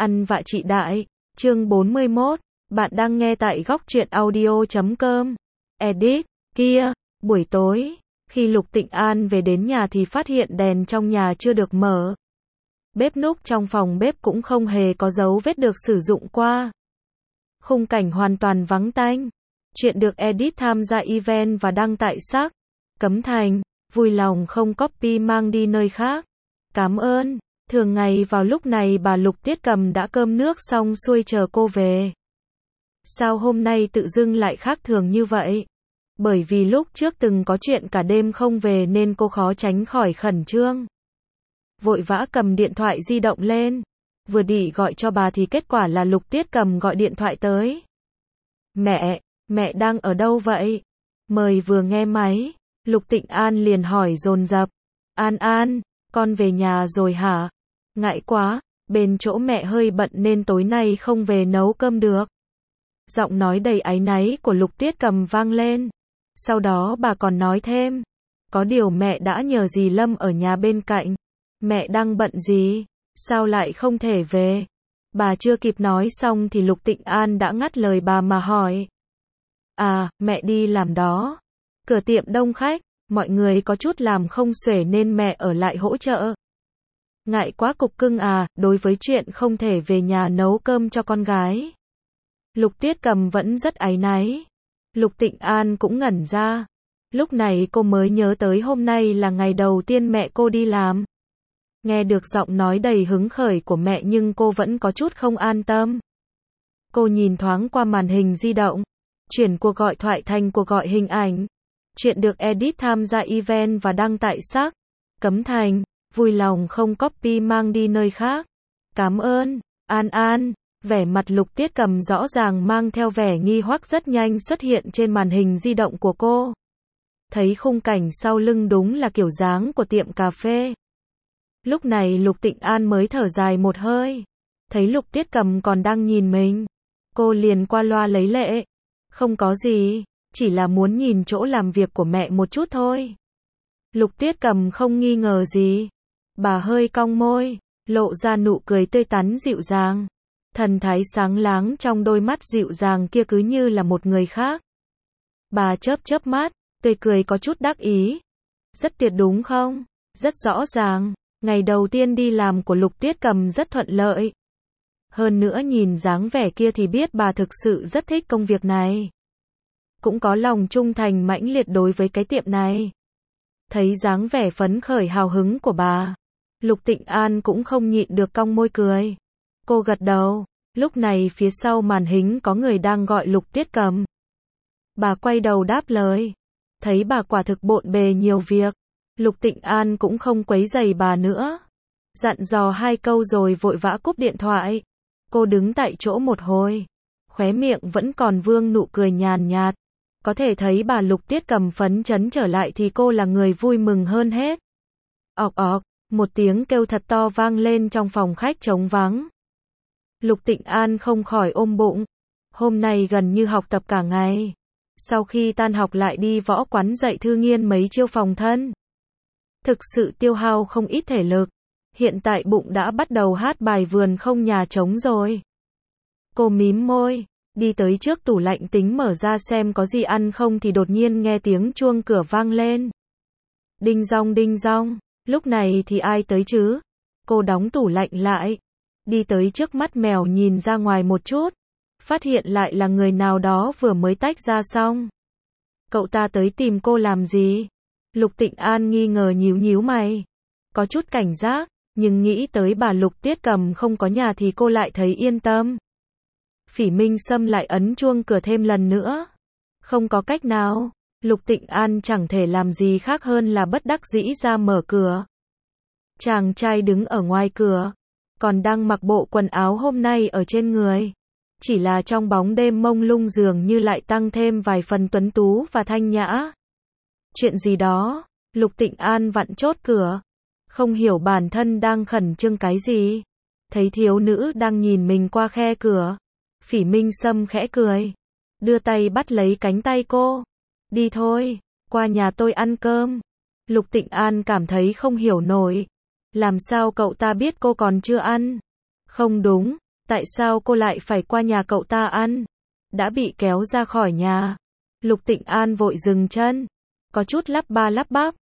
Ăn vạ chị đại, chương 41, bạn đang nghe tại góc truyện audio.com. Edit, kia, buổi tối, khi Lục Tịnh An về đến nhà thì phát hiện đèn trong nhà chưa được mở. Bếp núc trong phòng bếp cũng không hề có dấu vết được sử dụng qua. Khung cảnh hoàn toàn vắng tanh. Chuyện được edit tham gia event và đăng tại sắc. Cấm Thành, vui lòng không copy mang đi nơi khác. Cảm ơn. Thường ngày vào lúc này bà Lục Tiết Cầm đã cơm nước xong xuôi chờ cô về. Sao hôm nay tự dưng lại khác thường như vậy? Bởi vì lúc trước từng có chuyện cả đêm không về nên cô khó tránh khỏi khẩn trương. Vội vã cầm điện thoại di động lên. Vừa định gọi cho bà thì kết quả là Lục Tiết Cầm gọi điện thoại tới. Mẹ đang ở đâu vậy? Mời vừa nghe máy, Lục Tịnh An liền hỏi dồn dập. An, con về nhà rồi hả? Ngại quá, bên chỗ mẹ hơi bận nên tối nay không về nấu cơm được. Giọng nói đầy áy náy của Lục Tiết Cầm vang lên. Sau đó bà còn nói thêm. Có điều mẹ đã nhờ dì Lâm ở nhà bên cạnh. Mẹ đang bận gì? Sao lại không thể về? Bà chưa kịp nói xong thì Lục Tịnh An đã ngắt lời bà mà hỏi. À, mẹ đi làm đó. Cửa tiệm đông khách, mọi người có chút làm không xuể nên mẹ ở lại hỗ trợ. Ngại quá cục cưng à, đối với chuyện không thể về nhà nấu cơm cho con gái. Lục Tiết Cầm vẫn rất áy náy. Lục Tịnh An cũng ngẩn ra. Lúc này cô mới nhớ tới hôm nay là ngày đầu tiên mẹ cô đi làm. Nghe được giọng nói đầy hứng khởi của mẹ nhưng cô vẫn có chút không an tâm. Cô nhìn thoáng qua màn hình di động. Chuyển cuộc gọi thoại thành cuộc gọi hình ảnh. Chuyện được edit tham gia event và đăng tại sắc. Cấm Thành, vui lòng không copy mang đi nơi khác. Cảm ơn. An. Vẻ mặt Lục Tiết Cầm rõ ràng mang theo vẻ nghi hoặc rất nhanh xuất hiện trên màn hình di động của cô. Thấy khung cảnh sau lưng đúng là kiểu dáng của tiệm cà phê. Lúc này Lục Tịnh An mới thở dài một hơi. Thấy Lục Tiết Cầm còn đang nhìn mình. Cô liền qua loa lấy lệ. Không có gì, chỉ là muốn nhìn chỗ làm việc của mẹ một chút thôi. Lục Tiết Cầm không nghi ngờ gì. Bà hơi cong môi, lộ ra nụ cười tươi tắn dịu dàng. Thần thái sáng láng trong đôi mắt dịu dàng kia cứ như là một người khác. Bà chớp mắt, tươi cười có chút đắc ý. Rất tuyệt đúng không? Rất rõ ràng, ngày đầu tiên đi làm của Lục Tiết Cầm rất thuận lợi. Hơn nữa nhìn dáng vẻ kia thì biết bà thực sự rất thích công việc này. Cũng có lòng trung thành mãnh liệt đối với cái tiệm này. Thấy dáng vẻ phấn khởi hào hứng của bà, Lục Tịnh An cũng không nhịn được cong môi cười. Cô gật đầu, lúc này phía sau màn hình có người đang gọi Lục Tiết Cầm. Bà quay đầu đáp lời. Thấy bà quả thực bộn bề nhiều việc, Lục Tịnh An cũng không quấy rầy bà nữa. Dặn dò hai câu rồi vội vã cúp điện thoại. Cô đứng tại chỗ một hồi, khóe miệng vẫn còn vương nụ cười nhàn nhạt. Có thể thấy bà Lục Tiết Cầm phấn chấn trở lại thì cô là người vui mừng hơn hết. Ọc, một tiếng kêu thật to vang lên trong phòng khách trống vắng. Lục Tịnh An không khỏi ôm bụng. Hôm nay gần như học tập cả ngày. Sau khi tan học lại đi võ quán dạy Thư Nghiên mấy chiêu phòng thân. Thực sự tiêu hao không ít thể lực. Hiện tại bụng đã bắt đầu hát bài vườn không nhà trống rồi. Cô mím môi, đi tới trước tủ lạnh tính mở ra xem có gì ăn không thì đột nhiên nghe tiếng chuông cửa vang lên. Đinh dong, lúc này thì ai tới chứ? Cô đóng tủ lạnh lại, đi tới trước mắt mèo nhìn ra ngoài một chút, phát hiện lại là người nào đó vừa mới tách ra xong. Cậu ta tới tìm cô làm gì? Lục Tịnh An nghi ngờ nhíu mày, có chút cảnh giác, nhưng nghĩ tới bà Lục Tiết Cầm không có nhà thì cô lại thấy yên tâm. Phỉ Minh Sâm lại ấn chuông cửa thêm lần nữa. Không có cách nào, Lục Tịnh An chẳng thể làm gì khác hơn là bất đắc dĩ ra mở cửa. Chàng trai đứng ở ngoài cửa, còn đang mặc bộ quần áo hôm nay ở trên người. Chỉ là trong bóng đêm mông lung dường như lại tăng thêm vài phần tuấn tú và thanh nhã. Chuyện gì đó? Lục Tịnh An vặn chốt cửa. Không hiểu bản thân đang khẩn trương cái gì. Thấy thiếu nữ đang nhìn mình qua khe cửa. Phỉ Minh Sâm khẽ cười. Đưa tay bắt lấy cánh tay cô. Đi thôi, qua nhà tôi ăn cơm. Lục Tịnh An cảm thấy không hiểu nổi. Làm sao cậu ta biết cô còn chưa ăn? Không đúng, Tại sao cô lại phải qua nhà cậu ta ăn? Đã bị kéo ra khỏi nhà. Lục Tịnh An vội dừng chân, có chút lắp ba lắp bắp.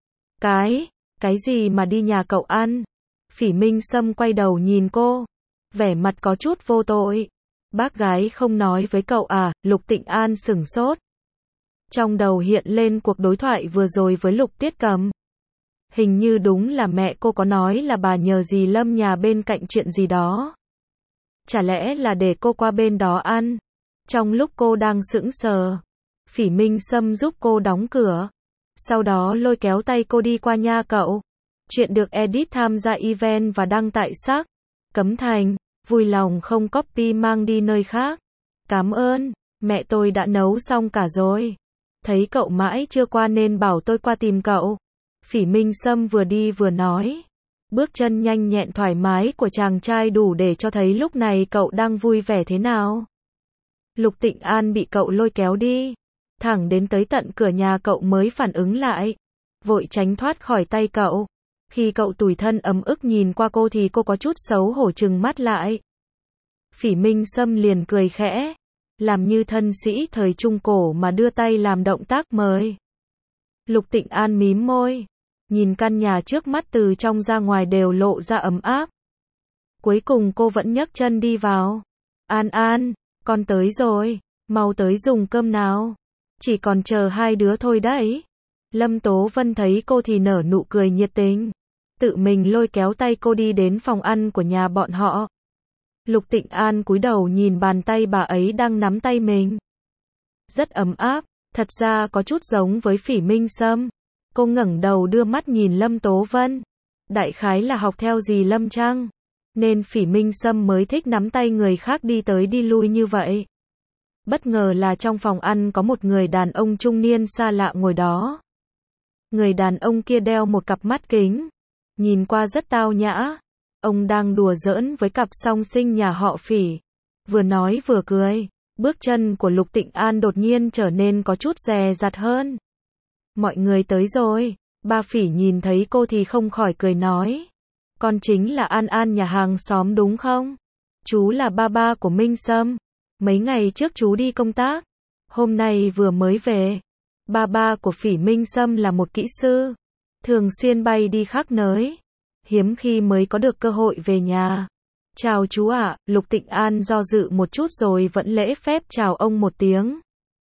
Cái gì mà đi nhà cậu ăn? Phỉ Minh Sâm quay đầu nhìn cô, vẻ mặt có chút vô tội. Bác gái không nói với cậu à? Lục Tịnh An sửng sốt. Trong đầu hiện lên cuộc đối thoại vừa rồi với Lục Tiết Cầm. Hình như đúng là mẹ cô có nói là bà nhờ dì Lâm nhà bên cạnh chuyện gì đó. Chả lẽ là để cô qua bên đó ăn? Trong lúc cô đang sững sờ, Phỉ Minh Sâm giúp cô đóng cửa. Sau đó lôi kéo tay cô đi qua nhà cậu. Chuyện được edit tham gia event và đăng tại sắc. Cấm Thành, vui lòng không copy mang đi nơi khác. Cảm ơn, mẹ tôi đã nấu xong cả rồi. Thấy cậu mãi chưa qua nên bảo tôi qua tìm cậu. Phỉ Minh Sâm vừa đi vừa nói. Bước chân nhanh nhẹn thoải mái của chàng trai đủ để cho thấy lúc này cậu đang vui vẻ thế nào. Lục Tịnh An bị cậu lôi kéo đi, thẳng đến tới tận cửa nhà cậu mới phản ứng lại, vội tránh thoát khỏi tay cậu. Khi cậu tủi thân ấm ức nhìn qua cô thì cô có chút xấu hổ trừng mắt lại. Phỉ Minh Sâm liền cười khẽ, làm như thân sĩ thời Trung Cổ mà đưa tay làm động tác mời. Lục Tịnh An mím môi, nhìn căn nhà trước mắt từ trong ra ngoài đều lộ ra ấm áp. Cuối cùng cô vẫn nhấc chân đi vào. An An, con tới rồi, mau tới dùng cơm nào. Chỉ còn chờ hai đứa thôi đấy. Lâm Tố Vân thấy cô thì nở nụ cười nhiệt tình, tự mình lôi kéo tay cô đi đến phòng ăn của nhà bọn họ. Lục Tịnh An cúi đầu nhìn bàn tay bà ấy đang nắm tay mình. Rất ấm áp, thật ra có chút giống với Phỉ Minh Sâm. Cô ngẩng đầu đưa mắt nhìn Lâm Tố Vân. Đại khái là học theo dì Lâm chăng? Nên Phỉ Minh Sâm mới thích nắm tay người khác đi tới đi lui như vậy. Bất ngờ là trong phòng ăn có một người đàn ông trung niên xa lạ ngồi đó. Người đàn ông kia đeo một cặp mắt kính, nhìn qua rất tao nhã. Ông đang đùa giỡn với cặp song sinh nhà họ Phỉ. Vừa nói vừa cười, bước chân của Lục Tịnh An đột nhiên trở nên có chút dè dặt hơn. Mọi người tới rồi. Ba Phỉ nhìn thấy cô thì không khỏi cười nói. Con chính là An An nhà hàng xóm đúng không? Chú là ba của Minh Sâm. Mấy ngày trước chú đi công tác, hôm nay vừa mới về. Ba của Phỉ Minh Sâm là một kỹ sư, thường xuyên bay đi khắp nơi, hiếm khi mới có được cơ hội về nhà. Chào chú ạ. Lục Tịnh An do dự một chút rồi vẫn lễ phép chào ông một tiếng.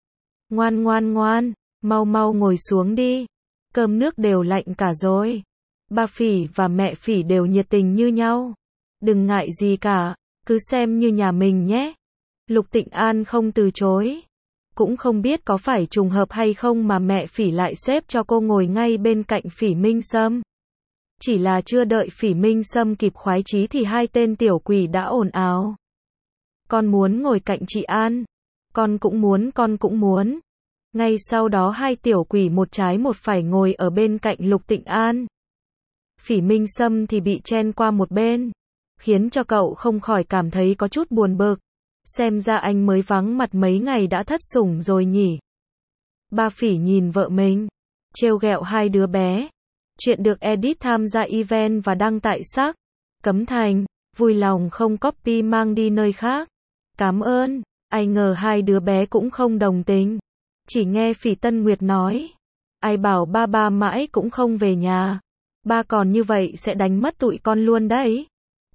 Ngoan, mau ngồi xuống đi. Cơm nước đều lạnh cả rồi. Ba Phỉ và mẹ Phỉ đều nhiệt tình như nhau. Đừng ngại gì cả, cứ xem như nhà mình nhé. Lục Tịnh An không từ chối. Cũng không biết có phải trùng hợp hay không mà mẹ Phỉ lại xếp cho cô ngồi ngay bên cạnh Phỉ Minh Sâm. Chỉ là chưa đợi Phỉ Minh Sâm kịp khoái chí thì hai tên tiểu quỷ đã ồn ào. Con muốn ngồi cạnh chị An. Con cũng muốn. Ngay sau đó hai tiểu quỷ một trái một phải ngồi ở bên cạnh Lục Tịnh An. Phỉ Minh Sâm thì bị chen qua một bên, khiến cho cậu không khỏi cảm thấy có chút buồn bực. Xem ra anh mới vắng mặt mấy ngày đã thất sủng rồi nhỉ. Ba Phỉ nhìn vợ mình, trêu ghẹo hai đứa bé. Chuyện được edit tham gia event và đăng tại sắc. Cấm Thành, vui lòng không copy mang đi nơi khác. Cảm ơn. Ai ngờ hai đứa bé cũng không đồng tình. Chỉ nghe Phỉ Tân Nguyệt nói. Ai bảo ba mãi cũng không về nhà. Ba còn như vậy sẽ đánh mất tụi con luôn đấy.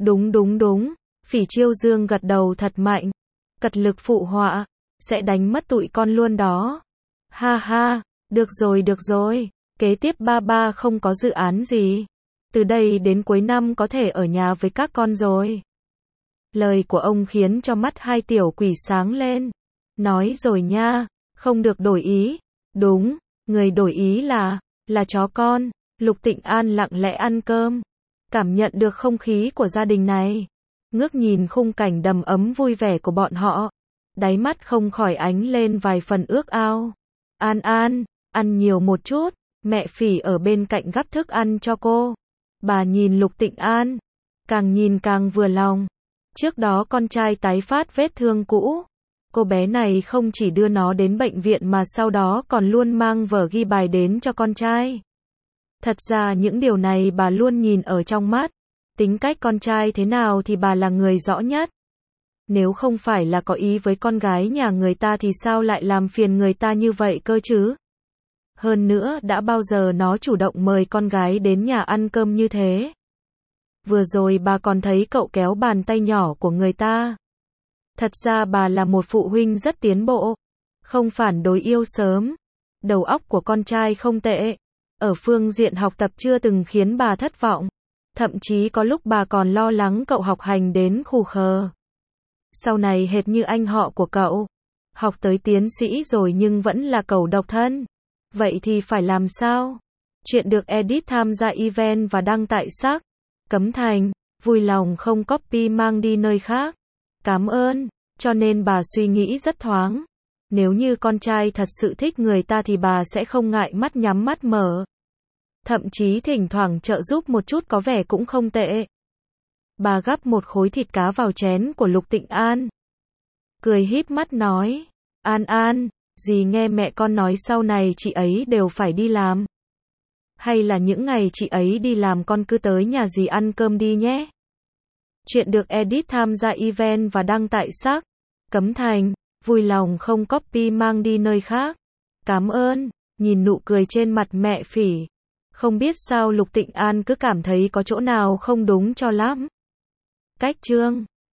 Đúng. Phỉ Chiêu Dương gật đầu thật mạnh. Cật lực phụ họa. Sẽ đánh mất tụi con luôn đó. Ha, được rồi. Kế tiếp ba không có dự án gì. Từ đây đến cuối năm có thể ở nhà với các con rồi. Lời của ông khiến cho mắt hai tiểu quỷ sáng lên. Nói rồi nha, không được đổi ý. Đúng, người đổi ý là chó con. Lục Tịnh An lặng lẽ ăn cơm, cảm nhận được không khí của gia đình này. Ngước nhìn khung cảnh đầm ấm vui vẻ của bọn họ, đáy mắt không khỏi ánh lên vài phần ước ao. An, ăn nhiều một chút. Mẹ Phỉ ở bên cạnh gắp thức ăn cho cô. Bà nhìn Lục Tịnh An, càng nhìn càng vừa lòng. Trước đó con trai tái phát vết thương cũ. Cô bé này không chỉ đưa nó đến bệnh viện mà sau đó còn luôn mang vở ghi bài đến cho con trai. Thật ra những điều này bà luôn nhìn ở trong mắt. Tính cách con trai thế nào thì bà là người rõ nhất. Nếu không phải là có ý với con gái nhà người ta thì sao lại làm phiền người ta như vậy cơ chứ? Hơn nữa đã bao giờ nó chủ động mời con gái đến nhà ăn cơm như thế? Vừa rồi bà còn thấy cậu kéo bàn tay nhỏ của người ta. Thật ra bà là một phụ huynh rất tiến bộ, không phản đối yêu sớm. Đầu óc của con trai không tệ, ở phương diện học tập chưa từng khiến bà thất vọng. Thậm chí có lúc bà còn lo lắng cậu học hành đến khù khờ. Sau này hệt như anh họ của cậu, học tới tiến sĩ rồi nhưng vẫn là cẩu độc thân. Vậy thì phải làm sao? Chuyện được edit tham gia event và đăng tại xác. Cấm Thành, vui lòng không copy mang đi nơi khác. Cảm ơn. Cho nên bà suy nghĩ rất thoáng. Nếu như con trai thật sự thích người ta thì bà sẽ không ngại mắt nhắm mắt mở. Thậm chí thỉnh thoảng trợ giúp một chút có vẻ cũng không tệ. Bà gắp một khối thịt cá vào chén của Lục Tịnh An. Cười híp mắt nói, An An, dì nghe mẹ con nói sau này chị ấy đều phải đi làm. Hay là những ngày chị ấy đi làm con cứ tới nhà dì ăn cơm đi nhé. Chuyện được edit tham gia event và đăng tại xác. Cấm Thành, vui lòng không copy mang đi nơi khác. Cảm ơn. Nhìn nụ cười trên mặt mẹ Phỉ, không biết sao Lục Tịnh An cứ cảm thấy có chỗ nào không đúng cho lắm. Cách chương